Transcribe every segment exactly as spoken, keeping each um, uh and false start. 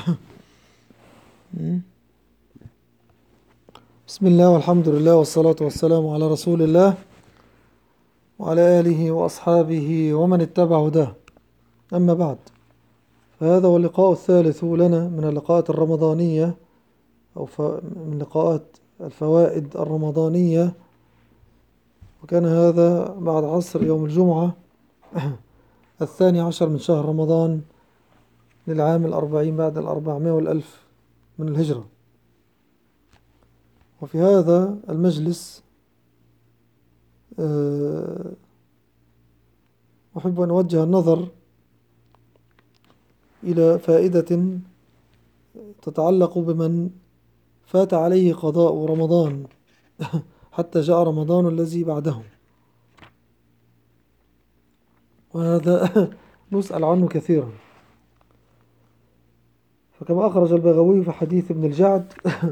بسم الله والحمد لله والصلاة والسلام على رسول الله وعلى آله وأصحابه ومن اتبع هداه. أما بعد، فهذا هو اللقاء الثالث لنا من اللقاءات الرمضانية، أو من لقاءات الفوائد الرمضانية، وكان هذا بعد عصر يوم الجمعة الثاني عشر من شهر رمضان للعام الأربعين بعد الأربعمائة والألف من الهجرة. وفي هذا المجلس أحب أن أوجه النظر إلى فائدة تتعلق بمن فات عليه قضاء رمضان حتى جاء رمضان الذي بعده، وهذا نسأل عنه كثيرا. فكما أخرج البغوي في حديث ابن الجعد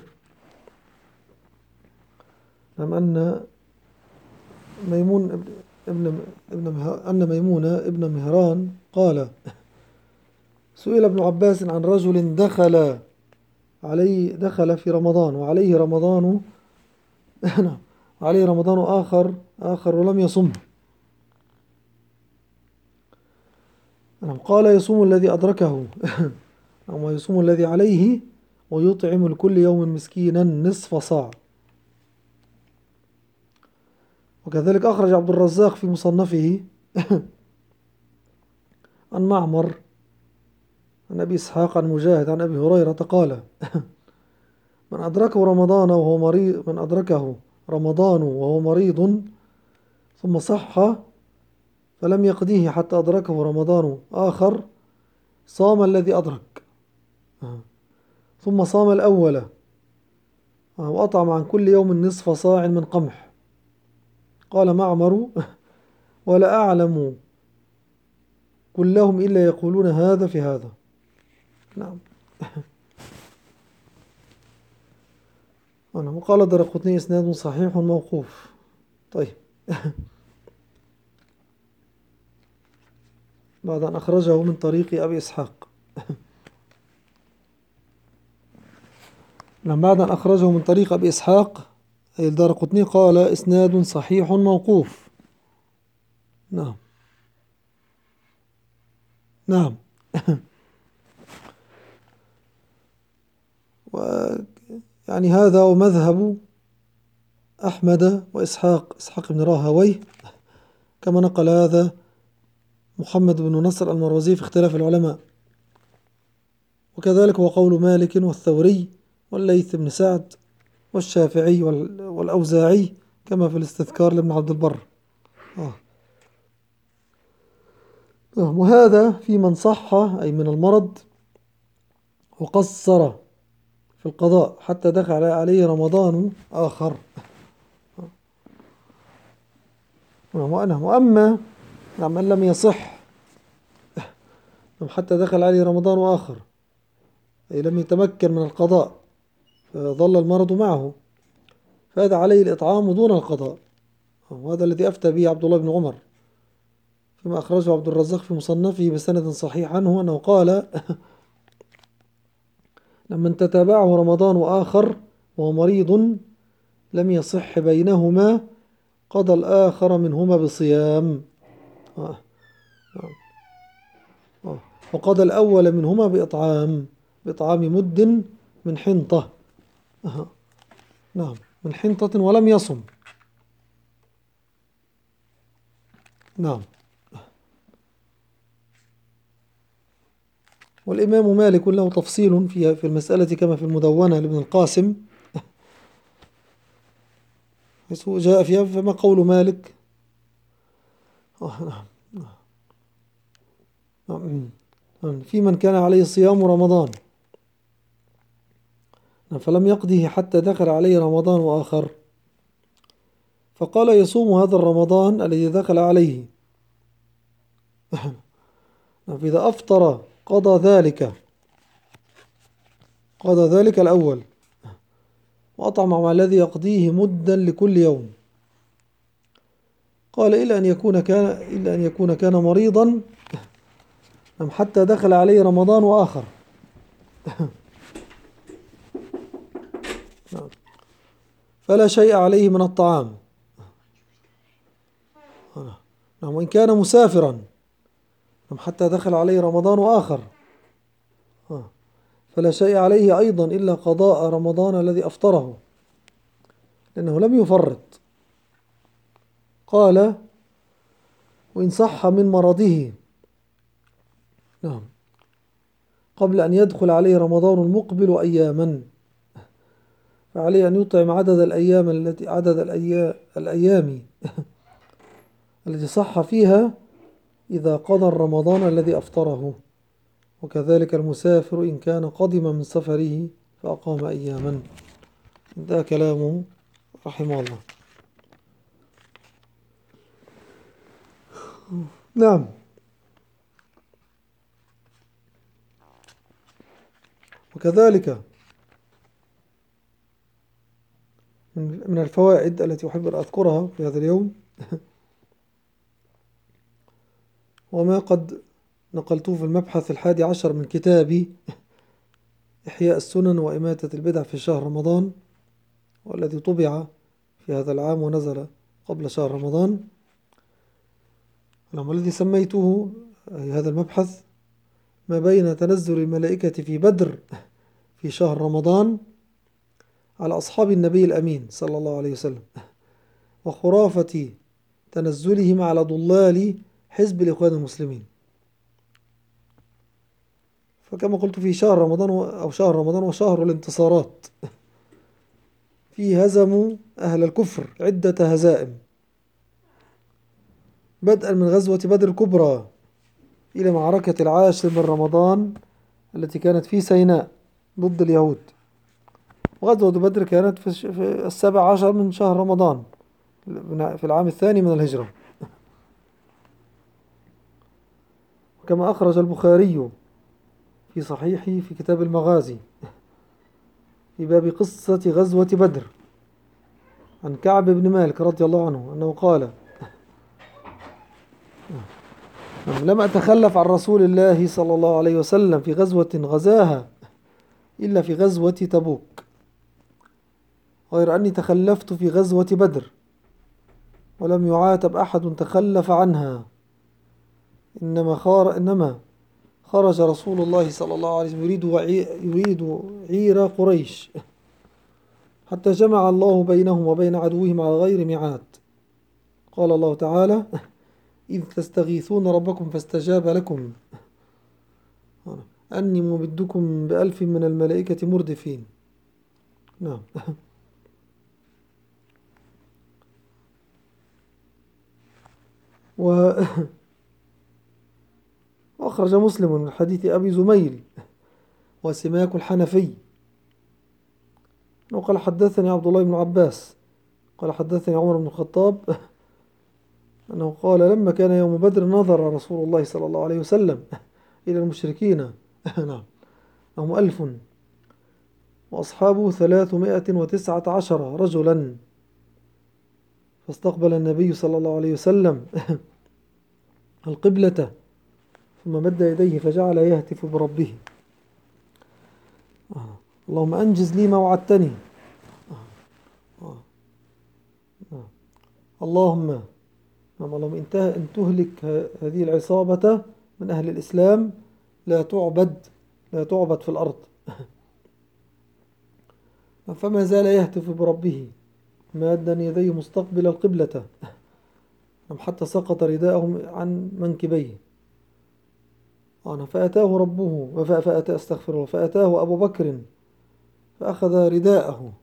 نعم أن ميمون ابن ابن أن ميمونة ابن مهران قال: سئل ابن عباس عن رجل دخل عليه دخل في رمضان وعليه رمضان عليه رمضان آخر آخر ولم يصم. قال: يصوم الذي أدركه أو يصوم الذي عليه ويطعم لكل يوم مسكينا نصف صاع. وكذلك أخرج عبد الرزاق في مصنفه عن معمر عن أبي إسحاق عن مجاهد عن أبي هريرة قال: من أدركه رمضان وهو مريض من أدركه رمضان وهو مريض ثم صح فلم يقضيه حتى أدركه رمضان آخر صام الذي أدرك ثم صام الأول وأطعم عن كل يوم نصف صاع من قمح. قال معمر: ولا أعلم كلهم إلا يقولون هذا في هذا. نعم. أنا وقال الدرقطني إسناد صحيح موقوف. طيب بعد أن أخرجه من طريق أبي إسحاق لما بعد أن أخرجه من طريق أبي إسحاق أي الدرقطني قال: إسناد صحيح موقوف. نعم نعم ويعني هذا هو مذهب أحمد وإسحاق إسحاق بن راهويه، كما نقل هذا محمد بن نصر المروزي في اختلاف العلماء. وكذلك هو قول مالك والثوري والليث بن سعد والشافعي والأوزاعي، كما في الاستذكار لابن عبد البر. آه. وهذا في من صح أي من المرض وقصر في القضاء حتى دخل عليه رمضان آخر. وأما من لم يصح حتى دخل عليه رمضان آخر أي لم يتمكن من القضاء فظل المرض معه، فهذا عليه الإطعام دون القضاء. وهذا الذي أفتى به عبد الله بن عمر فيما أخرجه عبد الرزاق في مصنفه بسند صحيح عنه أنه قال: لمن تتابعه رمضان آخر وهو مريض لم يصح بينهما قضى الآخر منهما بصيام، وقضى الأول منهما بإطعام بإطعام مد من حنطة. نعم من حنطة ولم يصم. نعم. والإمام مالك له تفصيل في في المسألة كما في المدونة لابن القاسم، حيث جاء فيها فما قول مالك. في من كان عليه صيام رمضان فلم يقضه حتى دخل عليه رمضان آخر، فقال: يصوم هذا الرمضان الذي دخل عليه، فإذا أفطر قضى ذلك قضى ذلك الأول وأطعم مع الذي يقضيه مدا لكل يوم. قال: إلا أن يكون كان إلا أن يكون كان مريضا حتى دخل عليه رمضان آخر فلا شيء عليه من الطعام. نعم، وإن كان مسافرا حتى دخل عليه رمضان آخر فلا شيء عليه أيضا إلا قضاء رمضان الذي أفطره، لأنه لم يفرط. قال: وإن صح من مرضه، نعم، قبل أن يدخل عليه رمضان المقبل أياما، فعليه أن يطعم عدد الأيام التي عدد الأيام, الأيام التي صح فيها إذا قضى رمضان الذي أفطره. وكذلك المسافر إن كان قدم من سفره فأقام أياما. ده كلامه رحمه الله. نعم. وكذلك من الفوائد التي أحب أن أذكرها في هذا اليوم وما قد نقلته في المبحث الحادي عشر من كتابي إحياء السنن وإماتة البدع في شهر رمضان، والذي طبع في هذا العام ونزل قبل شهر رمضان، والذي سميته هذا المبحث ما بين تنزل الملائكة في بدر في شهر رمضان على أصحاب النبي الأمين صلى الله عليه وسلم، وخرافة تنزلهم على ضلال حزب الإخوان المسلمين. فكما قلت في شهر رمضان أو شهر رمضان وشهر الانتصارات، فيه هزموا أهل الكفر عدة هزائم، بدءا من غزوة بدر الكبرى إلى معركة العاشر من رمضان التي كانت في سيناء ضد اليهود. وغزوة بدر كانت في السابع عشر من شهر رمضان في العام الثاني من الهجرة. وكما أخرج البخاري في صحيحه في كتاب المغازي في باب قصة غزوة بدر عن كعب بن مالك رضي الله عنه أنه قال: لم أتخلف عن رسول الله صلى الله عليه وسلم في غزوة غزاها إلا في غزوة تبوك، غير أني تخلفت في غزوة بدر ولم يعاتب أحد تخلف عنها، إنما خار إنما خرج رسول الله صلى الله عليه وسلم يريد, يريد عير قريش حتى جمع الله بينهم وبين عدوهم على غير ميعاد. قال الله تعالى: إذ تستغيثون ربكم فاستجاب لكم أني ممدكم بألف من الملائكة مردفين. نعم. و وأخرج مسلم من حديث أبي زميل وسماك الحنفي وقال: حدثني عبد الله بن عباس قال: حدثني عمر بن الخطاب أنه قال: لما كان يوم بدر نظر رسول الله صلى الله عليه وسلم إلى المشركين نعم هم ألف وأصحابه ثلاثمائة وتسعة عشر رجلا، فاستقبل النبي صلى الله عليه وسلم القبلة ثم مد يديه فجعل يهتف بربه: اللهم أنجز لي ما وعدتني، اللهم اللهم إن تهلك هذه العصابة من أهل الإسلام لا تعبد لا تعبد في الأرض. فما زال يهتف بربه مادا يديه مستقبل القبلة حتى سقط رداءه عن منكبيه. فأتاه ربه فأتاه استغفر الله فأتاه أبو بكر فأخذ رداءه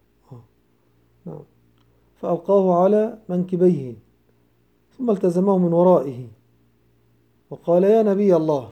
فألقاه على منكبيه ثم التزمه من ورائه وقال: يا نبي الله،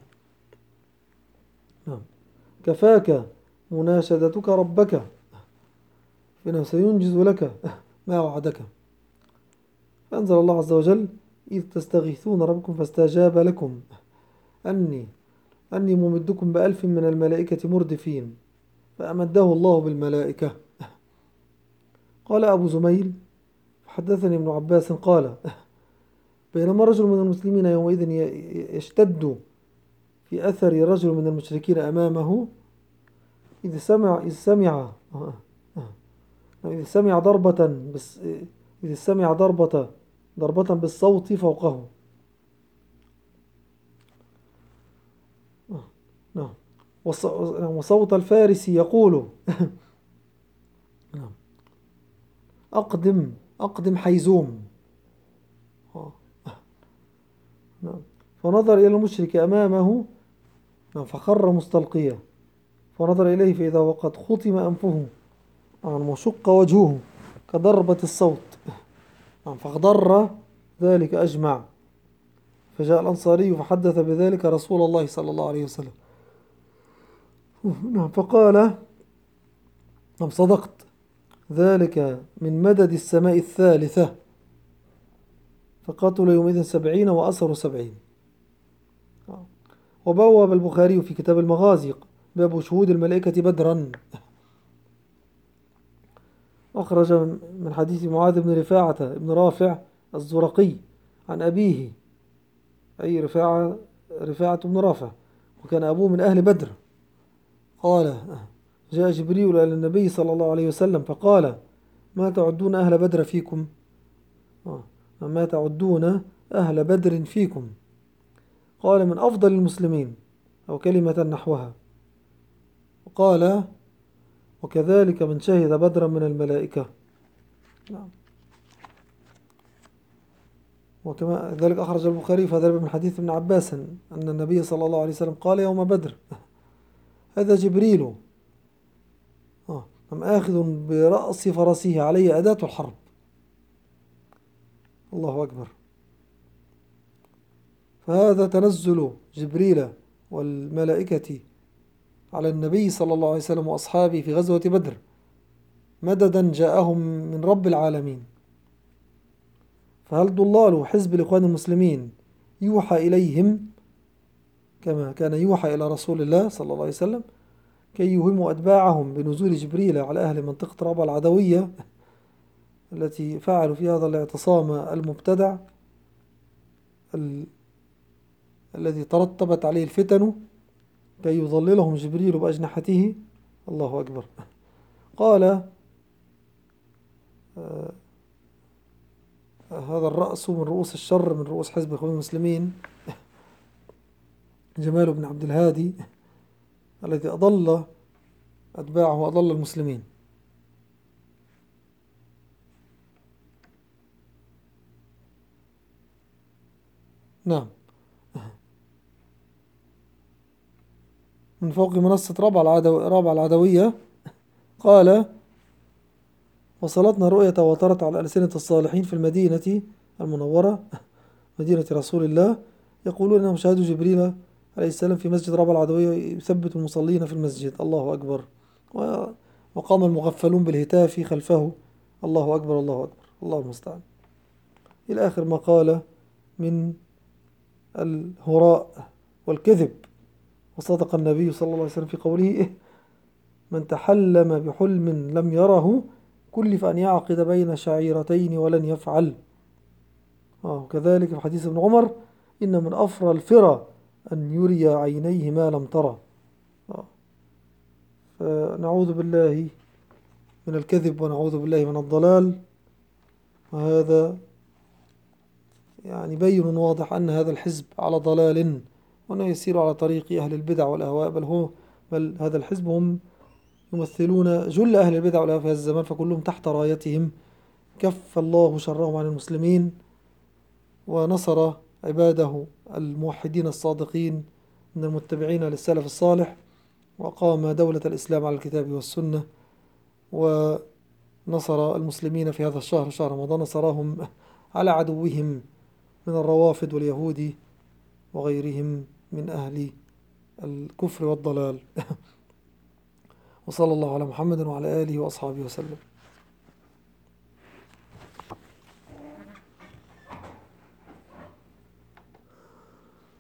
كفاك مناشدتك ربك فإنه سينجز لك ما وعدك. فأنزل الله عز وجل: إذ تستغيثون ربكم فاستجاب لكم أني أني ممدكم بألف من الملائكة مردفين، فأمده الله بالملائكة. قال أبو زميل: حدثني ابن عباس قال: بينما رجل من المسلمين يومئذ يشتد في أثر رجل من المشركين أمامه إذ سمع إذ سمع آه، آه. إذ سمع ضربة بس إذ سمع ضربة ضربة بالصوت فوقه. آه، نعم. وص- وصوت الفارس يقول نعم. أقدم أقدم حيزوم. آه، نعم. فنظر إلى المشرك أمامه. نعم. فخر مستلقيا، فنظر إليه فإذا وقد خطم أنفه، نعم، وشق وجهه كضربة الصوت. نعم. فاخضر ذلك أجمع. فجاء الأنصاري فحدث بذلك رسول الله صلى الله عليه وسلم. نعم. فقال: نعم، صدقت، ذلك من مدد السماء الثالثة. فقاتل يومئذ سبعين وأسروا سبعين. وبوب البخاري في كتاب المغازي باب شهود الملائكة بدرا. أخرج من حديث معاذ بن رفاعة بن رافع الزرقي عن أبيه، أي رفاعة رفاعة بن رافع، وكان أبوه من أهل بدر. قال: جاء جبريل إلى النبي صلى الله عليه وسلم فقال: ما تعدون أهل بدر فيكم؟ آه، ما تعدون أهل بدر فيكم؟ قال: من أفضل المسلمين، أو كلمة نحوها. وقال: وكذلك من شهد بدرا من الملائكة. نعم. وكما ذلك أخرج البخاري في هذا من حديث ابن عباس أن النبي صلى الله عليه وسلم قال يوم بدر: هذا جبريل، آه، أم آخذ برأس فرسه علي أداة الحرب. الله أكبر. فهذا تنزل جبريل والملائكة على النبي صلى الله عليه وسلم وأصحابه في غزوة بدر مددا جاءهم من رب العالمين. فهل ضلال حزب الإخوان المسلمين يوحى إليهم كما كان يوحى إلى رسول الله صلى الله عليه وسلم كي يوهموا أتباعهم بنزول جبريل على أهل منطقة رابعة العدوية التي فعلوا في هذا الاعتصام المبتدع ال... الذي ترتبت عليه الفتن، كي يظللهم جبريل بأجنحته. الله أكبر. قال: آه هذا الرأس من رؤوس الشر من رؤوس حزب الإخوان المسلمين جمال بن عبد الهادي الذي أضل أتباعه وأضل المسلمين. نعم. من فوق منصة رابعة العدو... رابعة العدوية قال: وصلتنا رؤية تواترت على ألسنة الصالحين في المدينة المنورة مدينة رسول الله يقولون أنهم شاهدوا جبريل عليه السلام في مسجد رابعة العدوية يثبت المصلين في المسجد. الله أكبر. وقام المغفلون بالهتاف خلفه: الله أكبر الله أكبر الله المستعان، إلى آخر ما قال من الهراء والكذب. وصدق النبي صلى الله عليه وسلم في قوله: من تحلم بحلم لم يره كلف أن يعقد بين شعيرتين ولن يفعل. آه كذلك في حديث ابن عمر: إن من أفرى الفرى أن يري عينيه ما لم ترى. آه فنعوذ بالله من الكذب ونعوذ بالله من الضلال. وهذا يعني بين واضح أن هذا الحزب على ضلال، وأنه يسير على طريق أهل البدع والأهواء، بل هو بل هذا الحزب هم يمثلون جل أهل البدع والأهواء في هذا الزمان، فكلهم تحت رايتهم. كف الله شرهم عن المسلمين ونصر عباده الموحدين الصادقين من المتبعين للسلف الصالح، وقام دولة الإسلام على الكتاب والسنة، ونصر المسلمين في هذا الشهر شهر رمضان، نصرهم على عدوهم من الروافض واليهود وغيرهم من أهل الكفر والضلال. وصلى الله على محمد وعلى آله وأصحابه وسلم.